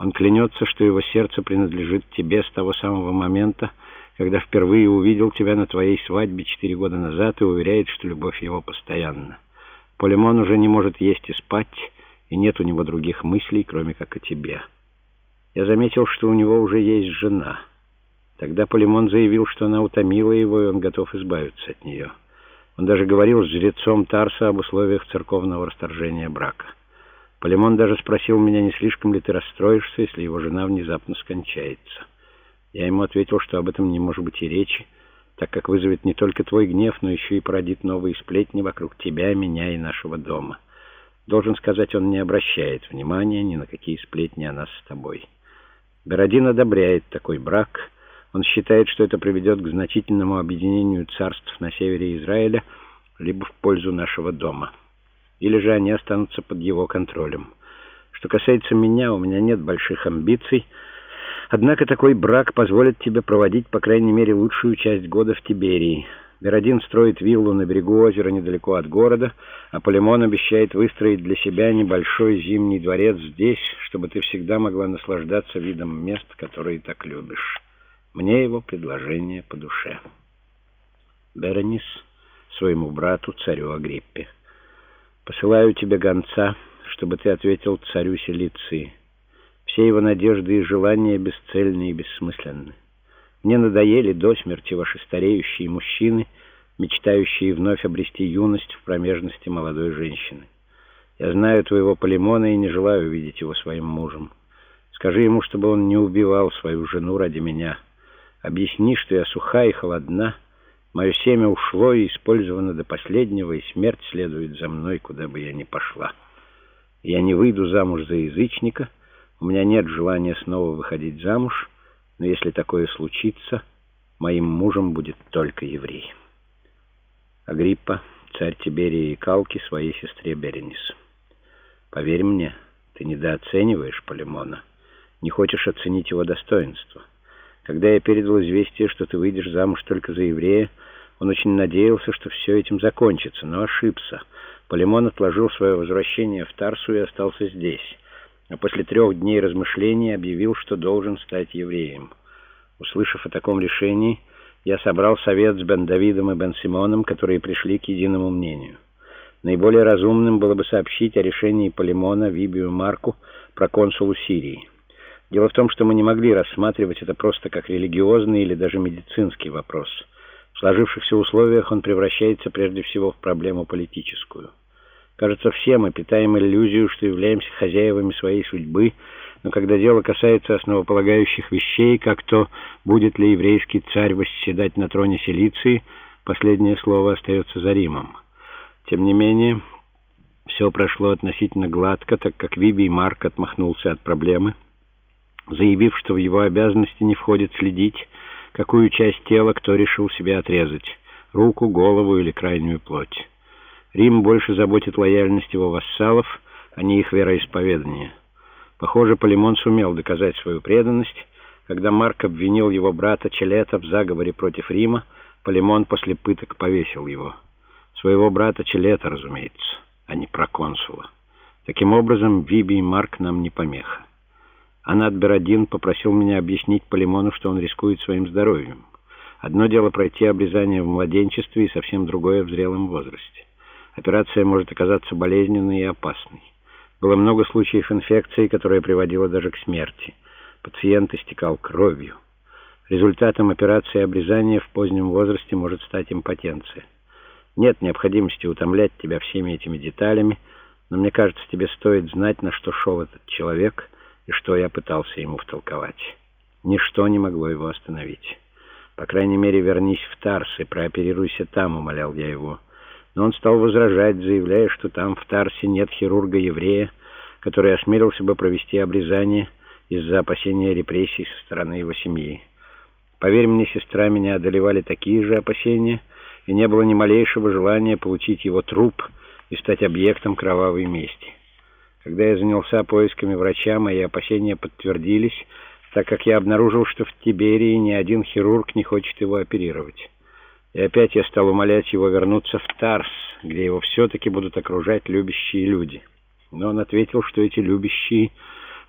Он клянется, что его сердце принадлежит тебе с того самого момента, когда впервые увидел тебя на твоей свадьбе 4 года назад, и уверяет, что любовь его постоянна. Полимон уже не может есть и спать, и нет у него других мыслей, кроме как о тебе. Я заметил, что у него уже есть жена. Тогда Полимон заявил, что она утомила его, и он готов избавиться от нее. Он даже говорил с жрецом Тарса об условиях церковного расторжения брака. Полимон даже спросил меня, не слишком ли ты расстроишься, если его жена внезапно скончается. Я ему ответил, что об этом не может быть и речи, так как вызовет не только твой гнев, но еще и породит новые сплетни вокруг тебя, меня и нашего дома. Должен сказать, он не обращает внимания ни на какие сплетни о нас с тобой. Берадин одобряет такой брак. Он считает, что это приведет к значительному объединению царств на севере Израиля, либо в пользу нашего дома. Или же они останутся под его контролем. Что касается меня, у меня нет больших амбиций, однако такой брак позволит тебе проводить, по крайней мере, лучшую часть года в Тиберии. Берадин строит виллу на берегу озера недалеко от города, а Полимон обещает выстроить для себя небольшой зимний дворец здесь, чтобы ты всегда могла наслаждаться видом мест, которые так любишь. Мне его предложение по душе. Беренис своему брату, царю Агриппе. Посылаю тебе гонца, чтобы ты ответил царю Силиции. Все его надежды и желания бесцельны и бессмысленны. Мне надоели до смерти ваши стареющие мужчины, мечтающие вновь обрести юность в промежности молодой женщины. Я знаю твоего Полимона и не желаю видеть его своим мужем. Скажи ему, чтобы он не убивал свою жену ради меня. Объясни, что я суха и холодна, мое семя ушло и использовано до последнего, и смерть следует за мной, куда бы я ни пошла. Я не выйду замуж за язычника, у меня нет желания снова выходить замуж, но если такое случится, моим мужем будет только еврей. Агриппа, царь Тиберии и Калки, своей сестре Беренис. Поверь мне, ты недооцениваешь Полимона, не хочешь оценить его достоинство. Когда я передал известие, что ты выйдешь замуж только за еврея, он очень надеялся, что все этим закончится, но ошибся. Полимон отложил свое возвращение в Тарсу и остался здесь, а после 3 дней размышлений объявил, что должен стать евреем. Услышав о таком решении, я собрал совет с Бен-Давидом и Бен-Симоном, которые пришли к единому мнению. Наиболее разумным было бы сообщить о решении Полимона Вибию Марку, проконсулу Сирии. Дело в том, что мы не могли рассматривать это просто как религиозный или даже медицинский вопрос. В сложившихся условиях он превращается прежде всего в проблему политическую. Кажется, все мы питаем иллюзию, что являемся хозяевами своей судьбы, но когда дело касается основополагающих вещей, как то, будет ли еврейский царь восседать на троне Силиции, последнее слово остается за Римом. Тем не менее, все прошло относительно гладко, так как Вибий Марк отмахнулся от проблемы, заявив, что в его обязанности не входит следить, какую часть тела кто решил себе отрезать — руку, голову или крайнюю плоть. Рим больше заботит лояльность его вассалов, а не их вероисповедание. Похоже, Полимон сумел доказать свою преданность. Когда Марк обвинил его брата Челета в заговоре против Рима, Полимон после пыток повесил его. Своего брата Челета, разумеется, а не проконсула. Таким образом, Вибий Марк нам не помеха. Анат Берадин попросил меня объяснить Полимону, что он рискует своим здоровьем. Одно дело пройти обрезание в младенчестве, и совсем другое в зрелом возрасте. Операция может оказаться болезненной и опасной. Было много случаев инфекции, которая приводила даже к смерти. Пациент истекал кровью. Результатом операции обрезания в позднем возрасте может стать импотенция. Нет необходимости утомлять тебя всеми этими деталями, но мне кажется, тебе стоит знать, на что шел этот человек и что я пытался ему втолковать. Ничто не могло его остановить. По крайней мере, вернись в Тарс и прооперируйся там, умолял я его. Но он стал возражать, заявляя, что там, в Тарсе, нет хирурга-еврея, который осмелился бы провести обрезание из-за опасения репрессий со стороны его семьи. Поверь мне, сестра, меня одолевали такие же опасения, и не было ни малейшего желания получить его труп и стать объектом кровавой мести. Когда я занялся поисками врача, мои опасения подтвердились, так как я обнаружил, что в Тиберии ни один хирург не хочет его оперировать. И опять я стал умолять его вернуться в Тарс, где его все-таки будут окружать любящие люди. Но он ответил, что эти любящие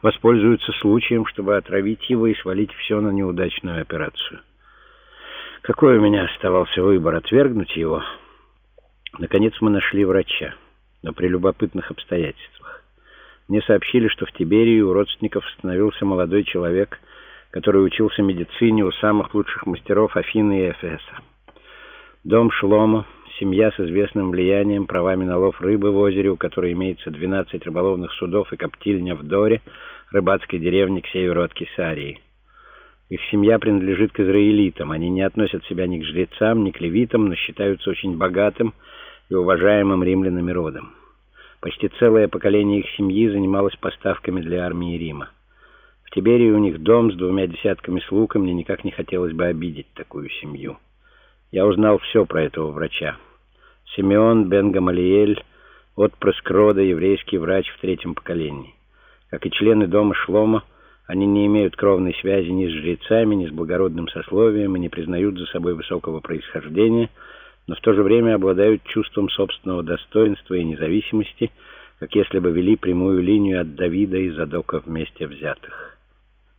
воспользуются случаем, чтобы отравить его и свалить все на неудачную операцию. Какой у меня оставался выбор? Отвергнуть его? Наконец мы нашли врача, но при любопытных обстоятельствах. Мне сообщили, что в Тиберии у родственников остановился молодой человек, который учился медицине у самых лучших мастеров Афины и Эфеса. Дом Шломо, семья с известным влиянием, правами на лов рыбы в озере, у которой имеется 12 рыболовных судов и коптильня в Доре, рыбацкой деревне к северу от Кесарии. Их семья принадлежит к израилитам. Они не относят себя ни к жрецам, ни к левитам, но считаются очень богатым и уважаемым римлянами родом. Почти целое поколение их семьи занималось поставками для армии Рима. В Тиберии у них дом с 2 десятками слуг, и мне никак не хотелось бы обидеть такую семью. Я узнал все про этого врача. Симеон бен Гамалиэль, отпрыск рода, еврейский врач в 3-м поколении. Как и члены дома Шломо, они не имеют кровной связи ни с жрецами, ни с благородным сословием и не признают за собой высокого происхождения, но в то же время обладают чувством собственного достоинства и независимости, как если бы вели прямую линию от Давида и Задока вместе взятых.